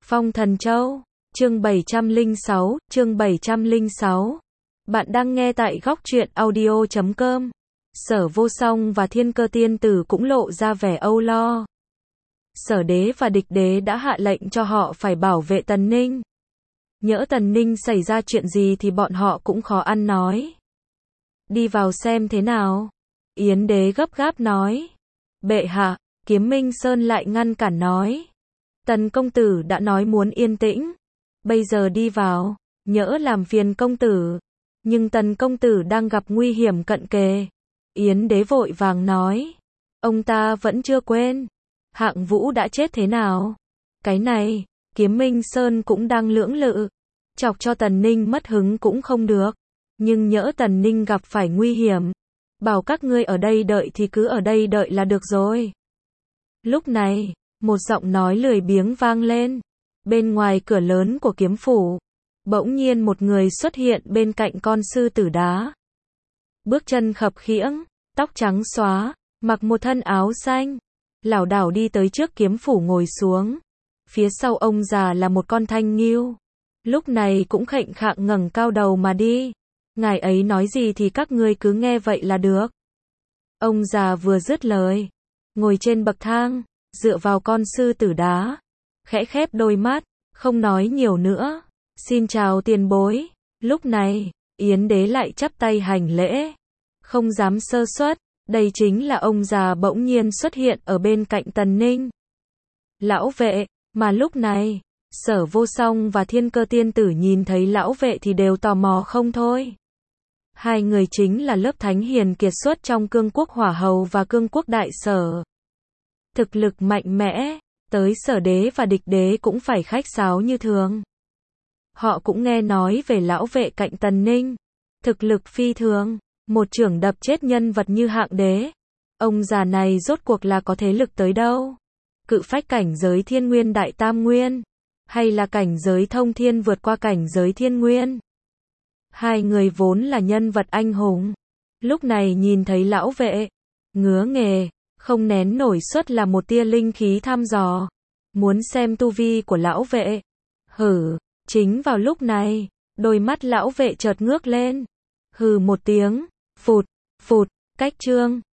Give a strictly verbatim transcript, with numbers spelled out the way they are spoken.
Phong Thần Châu, chương bảy trăm lẻ sáu, chương bảy trăm lẻ sáu. Bạn đang nghe tại góc truyện audio chấm com. Sở Vô Song và Thiên Cơ Tiên Tử cũng lộ ra vẻ âu lo. Sở Đế và Địch Đế đã hạ lệnh cho họ phải bảo vệ Tần Ninh. Nhỡ Tần Ninh xảy ra chuyện gì thì bọn họ cũng khó ăn nói. Đi vào xem thế nào. Yến Đế gấp gáp nói. Bệ hạ, Kiếm Minh Sơn lại ngăn cản nói. Tần công tử đã nói muốn yên tĩnh. Bây giờ đi vào, nhỡ làm phiền công tử. Nhưng Tần công tử đang gặp nguy hiểm cận kề. Yến Đế vội vàng nói. Ông ta vẫn chưa quên. Hạng Vũ đã chết thế nào? Cái này, Kiếm Minh Sơn cũng đang lưỡng lự. Chọc cho Tần Ninh mất hứng cũng không được. Nhưng nhỡ Tần Ninh gặp phải nguy hiểm. Bảo các ngươi ở đây đợi thì cứ ở đây đợi là được rồi. Lúc này, một giọng nói lười biếng vang lên. Bên ngoài cửa lớn của kiếm phủ, bỗng nhiên một người xuất hiện bên cạnh con sư tử đá. Bước chân khập khiễng, tóc trắng xóa, mặc một thân áo xanh, lảo đảo đi tới trước kiếm phủ ngồi xuống. Phía sau ông già là một con thanh nghêu. Lúc này cũng khệnh khạng ngẩng cao đầu mà đi. Ngài ấy nói gì thì các ngươi cứ nghe vậy là được. Ông già vừa dứt lời, ngồi trên bậc thang, dựa vào con sư tử đá, khẽ khép đôi mắt, không nói nhiều nữa. Xin chào tiền bối. Lúc này, Yến Đế lại chắp tay hành lễ, không dám sơ suất. Đây chính là ông già bỗng nhiên xuất hiện ở bên cạnh Tần Ninh. Lão vệ, mà lúc này, Sở Vô Song và Thiên Cơ Tiên Tử nhìn thấy lão vệ thì đều tò mò không thôi. Hai người chính là lớp thánh hiền kiệt xuất trong cương quốc Hỏa Hầu và cương quốc Đại Sở. Thực lực mạnh mẽ, tới Sở Đế và Địch Đế cũng phải khách sáo như thường. Họ cũng nghe nói về lão vệ cạnh Tần Ninh. Thực lực phi thường, một chưởng đập chết nhân vật như Hạng Đế. Ông già này rốt cuộc là có thế lực tới đâu? Cự phách cảnh giới Thiên Nguyên Đại Tam Nguyên? Hay là cảnh giới thông thiên vượt qua cảnh giới Thiên Nguyên? Hai người vốn là nhân vật anh hùng. Lúc này nhìn thấy lão vệ, ngứa nghề, không nén nổi suất là một tia linh khí thăm dò. Muốn xem tu vi của lão vệ. Hử, chính vào lúc này, đôi mắt lão vệ chợt ngước lên. Hừ một tiếng, phụt, phụt, cách chương,